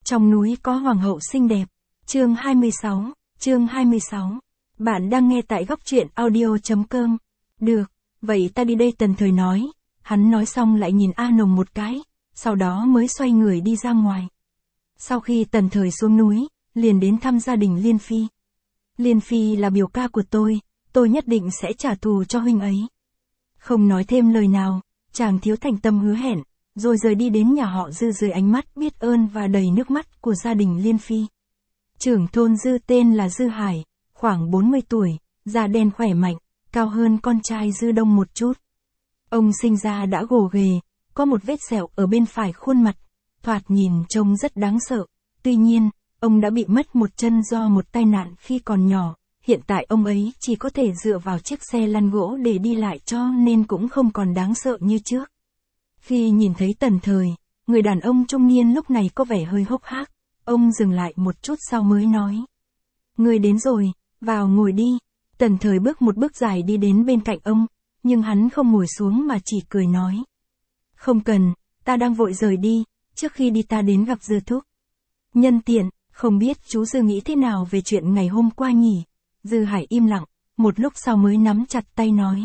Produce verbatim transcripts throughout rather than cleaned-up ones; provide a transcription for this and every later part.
Trong núi có hoàng hậu xinh đẹp. Chương hai mươi sáu, chương hai mươi sáu. Bạn đang nghe tại góc truyện audio.com. Được, vậy ta đi đây, Tần Thời nói. Hắn nói xong lại nhìn A Nồng một cái, sau đó mới xoay người đi ra ngoài. Sau khi Tần Thời xuống núi, liền đến thăm gia đình Liên Phi. Liên Phi là biểu ca của tôi, tôi nhất định sẽ trả thù cho huynh ấy. Không nói thêm lời nào, chàng thiếu thành tâm hứa hẹn, rồi rời đi đến nhà họ Dư dưới ánh mắt biết ơn và đầy nước mắt của gia đình Liên Phi. Trưởng thôn Dư tên là Dư Hải, khoảng bốn mươi tuổi, da đen khỏe mạnh, cao hơn con trai Dư Đông một chút. Ông sinh ra đã gồ ghề, có một vết sẹo ở bên phải khuôn mặt, thoạt nhìn trông rất đáng sợ. Tuy nhiên, ông đã bị mất một chân do một tai nạn khi còn nhỏ, hiện tại ông ấy chỉ có thể dựa vào chiếc xe lăn gỗ để đi lại cho nên cũng không còn đáng sợ như trước. Khi nhìn thấy Tần Thời, người đàn ông trung niên lúc này có vẻ hơi hốc hác, ông dừng lại một chút sau mới nói. Người đến rồi, vào ngồi đi. Tần Thời bước một bước dài đi đến bên cạnh ông, nhưng hắn không ngồi xuống mà chỉ cười nói. Không cần, ta đang vội rời đi, trước khi đi ta đến gặp Dư thúc. Nhân tiện, không biết chú Dư nghĩ thế nào về chuyện ngày hôm qua nhỉ? Dư Hải im lặng, một lúc sau mới nắm chặt tay nói.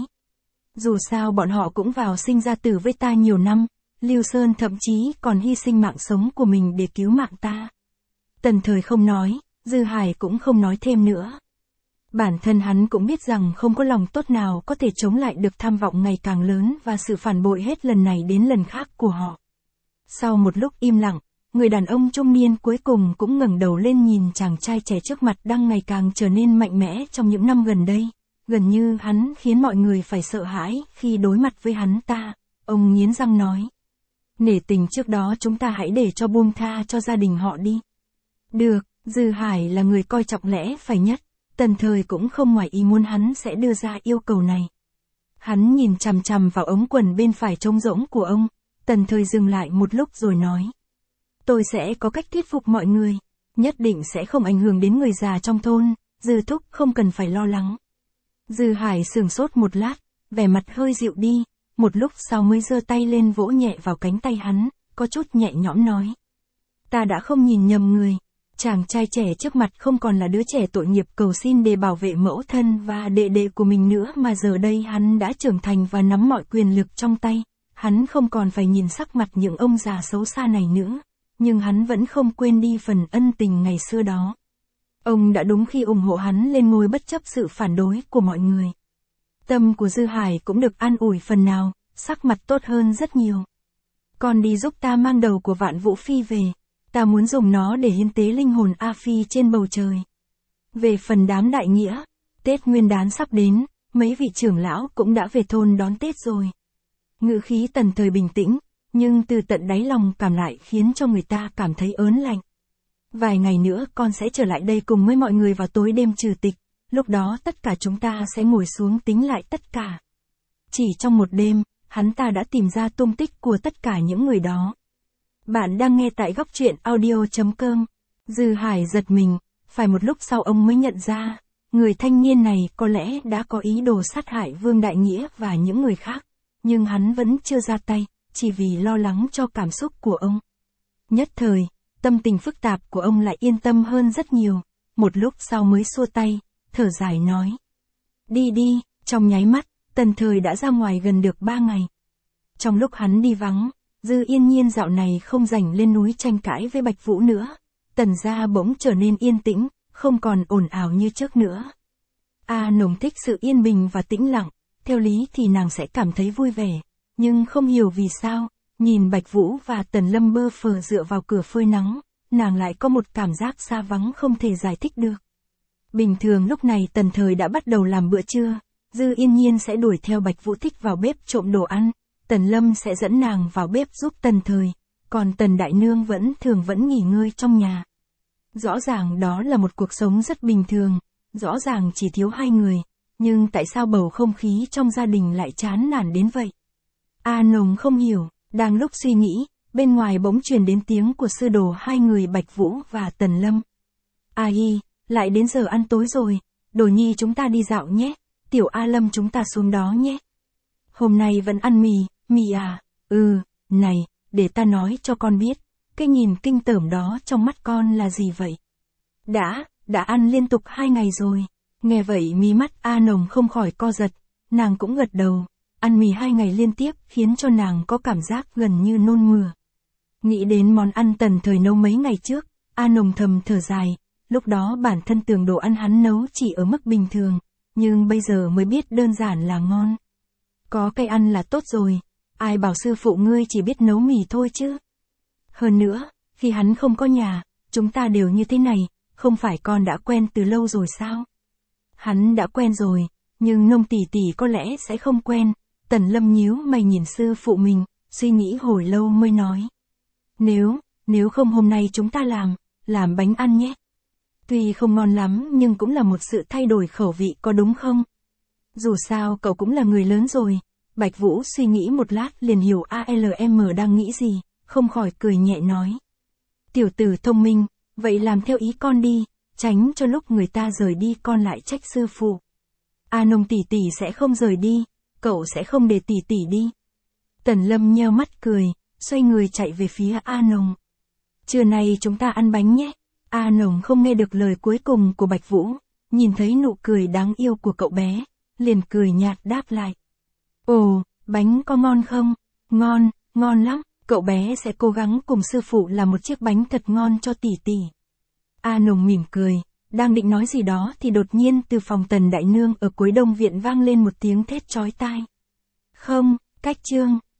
Dù sao bọn họ cũng vào sinh ra tử với ta nhiều năm, Lưu Sơn thậm chí còn hy sinh mạng sống của mình để cứu mạng ta. Tần Thời không nói, Dư Hải cũng không nói thêm nữa. Bản thân hắn cũng biết rằng không có lòng tốt nào có thể chống lại được tham vọng ngày càng lớn và sự phản bội hết lần này đến lần khác của họ. Sau một lúc im lặng, người đàn ông trung niên cuối cùng cũng ngẩng đầu lên nhìn chàng trai trẻ trước mặt đang ngày càng trở nên mạnh mẽ trong những năm gần đây. Gần như hắn khiến mọi người phải sợ hãi khi đối mặt với hắn ta. Ông nghiến răng nói. Nể tình trước đó chúng ta hãy để cho buông tha cho gia đình họ đi. Được, Dư Hải là người coi trọng lẽ phải nhất. Tần Thời cũng không ngoài ý muốn hắn sẽ đưa ra yêu cầu này. Hắn nhìn chằm chằm vào ống quần bên phải trống rỗng của ông. Tần Thời dừng lại một lúc rồi nói. Tôi sẽ có cách thuyết phục mọi người. Nhất định sẽ không ảnh hưởng đến người già trong thôn. Dư thúc không cần phải lo lắng. Dư Hải sửng sốt một lát, vẻ mặt hơi dịu đi, một lúc sau mới giơ tay lên vỗ nhẹ vào cánh tay hắn, có chút nhẹ nhõm nói. Ta đã không nhìn nhầm người. Chàng trai trẻ trước mặt không còn là đứa trẻ tội nghiệp cầu xin để bảo vệ mẫu thân và đệ đệ của mình nữa mà giờ đây hắn đã trưởng thành và nắm mọi quyền lực trong tay. Hắn không còn phải nhìn sắc mặt những ông già xấu xa này nữa, nhưng hắn vẫn không quên đi phần ân tình ngày xưa đó. Ông đã đúng khi ủng hộ hắn lên ngôi bất chấp sự phản đối của mọi người. Tâm của Dư Hải cũng được an ủi phần nào, sắc mặt tốt hơn rất nhiều. Con đi giúp ta mang đầu của Vạn Vũ Phi về. Ta muốn dùng nó để hiến tế linh hồn A Phi trên bầu trời. Về phần đám đại nghĩa, Tết Nguyên Đán sắp đến, mấy vị trưởng lão cũng đã về thôn đón Tết rồi. Ngữ khí Tần Thời bình tĩnh, nhưng từ tận đáy lòng cảm lại khiến cho người ta cảm thấy ớn lạnh. Vài ngày nữa con sẽ trở lại đây cùng với mọi người vào tối đêm trừ tịch, lúc đó tất cả chúng ta sẽ ngồi xuống tính lại tất cả. Chỉ trong một đêm, hắn ta đã tìm ra tung tích của tất cả những người đó. Bạn đang nghe tại góc truyện audio.com. Dư Hải giật mình, phải một lúc sau ông mới nhận ra, người thanh niên này có lẽ đã có ý đồ sát hại Vương Đại Nghĩa và những người khác, nhưng hắn vẫn chưa ra tay, chỉ vì lo lắng cho cảm xúc của ông. Nhất thời, tâm tình phức tạp của ông lại yên tâm hơn rất nhiều, một lúc sau mới xua tay, thở dài nói. Đi đi, trong nháy mắt, Tần Thời đã ra ngoài gần được ba ngày. Trong lúc hắn đi vắng, Dư Yên Nhiên dạo này không rảnh lên núi tranh cãi với Bạch Vũ nữa. Tần gia bỗng trở nên yên tĩnh, không còn ồn ào như trước nữa. A Nồng thích sự yên bình và tĩnh lặng, theo lý thì nàng sẽ cảm thấy vui vẻ, nhưng không hiểu vì sao, nhìn Bạch Vũ và Tần Lâm bơ phờ dựa vào cửa phơi nắng, nàng lại có một cảm giác xa vắng không thể giải thích được. Bình thường lúc này Tần Thời đã bắt đầu làm bữa trưa, Dư Yên Nhiên sẽ đuổi theo Bạch Vũ thích vào bếp trộm đồ ăn. Tần Lâm sẽ dẫn nàng vào bếp giúp Tần Thời, còn Tần Đại Nương vẫn thường vẫn nghỉ ngơi trong nhà. Rõ ràng đó là một cuộc sống rất bình thường, rõ ràng chỉ thiếu hai người, nhưng tại sao bầu không khí trong gia đình lại chán nản đến vậy? A Nồng không hiểu, đang lúc suy nghĩ, bên ngoài bỗng truyền đến tiếng của sư đồ hai người Bạch Vũ và Tần Lâm. A Hi, lại đến giờ ăn tối rồi, Đồ Nhi chúng ta đi dạo nhé, Tiểu A Lâm chúng ta xuống đó nhé. Hôm nay vẫn ăn mì. Mì à, ừ, này, để ta nói cho con biết, cái nhìn kinh tởm đó trong mắt con là gì vậy? Đã, đã ăn liên tục hai ngày rồi. Nghe vậy mí mắt A Nồng không khỏi co giật, nàng cũng gật đầu. Ăn mì hai ngày liên tiếp khiến cho nàng có cảm giác gần như nôn mửa. Nghĩ đến món ăn Tần Thời nấu mấy ngày trước, A Nồng thầm thở dài, lúc đó bản thân tưởng đồ ăn hắn nấu chỉ ở mức bình thường, nhưng bây giờ mới biết đơn giản là ngon. Có cây ăn là tốt rồi, ai bảo sư phụ ngươi chỉ biết nấu mì thôi chứ. Hơn nữa, khi hắn không có nhà, chúng ta đều như thế này, không phải con đã quen từ lâu rồi sao? Hắn đã quen rồi, nhưng Nông tỷ tỷ có lẽ sẽ không quen. Tần Lâm nhíu mày nhìn sư phụ mình, suy nghĩ hồi lâu mới nói. Nếu, nếu không hôm nay chúng ta làm, làm bánh ăn nhé. Tuy không ngon lắm nhưng cũng là một sự thay đổi khẩu vị có đúng không? Dù sao cậu cũng là người lớn rồi. Bạch Vũ suy nghĩ một lát liền hiểu a lờ em đang nghĩ gì, không khỏi cười nhẹ nói. Tiểu tử thông minh, vậy làm theo ý con đi, tránh cho lúc người ta rời đi con lại trách sư phụ. A Nông tỷ tỷ sẽ không rời đi, cậu sẽ không để tỷ tỷ đi. Tần Lâm nheo mắt cười, xoay người chạy về phía A Nồng. Trưa nay chúng ta ăn bánh nhé. A Nồng không nghe được lời cuối cùng của Bạch Vũ, nhìn thấy nụ cười đáng yêu của cậu bé, liền cười nhạt đáp lại. Ồ, bánh có ngon không? Ngon, ngon lắm, cậu bé sẽ cố gắng cùng sư phụ làm một chiếc bánh thật ngon cho tỷ tỷ. A Nồng mỉm cười, đang định nói gì đó thì đột nhiên từ phòng Tần Đại Nương ở cuối đông viện vang lên một tiếng thét chói tai. Không, cách chương.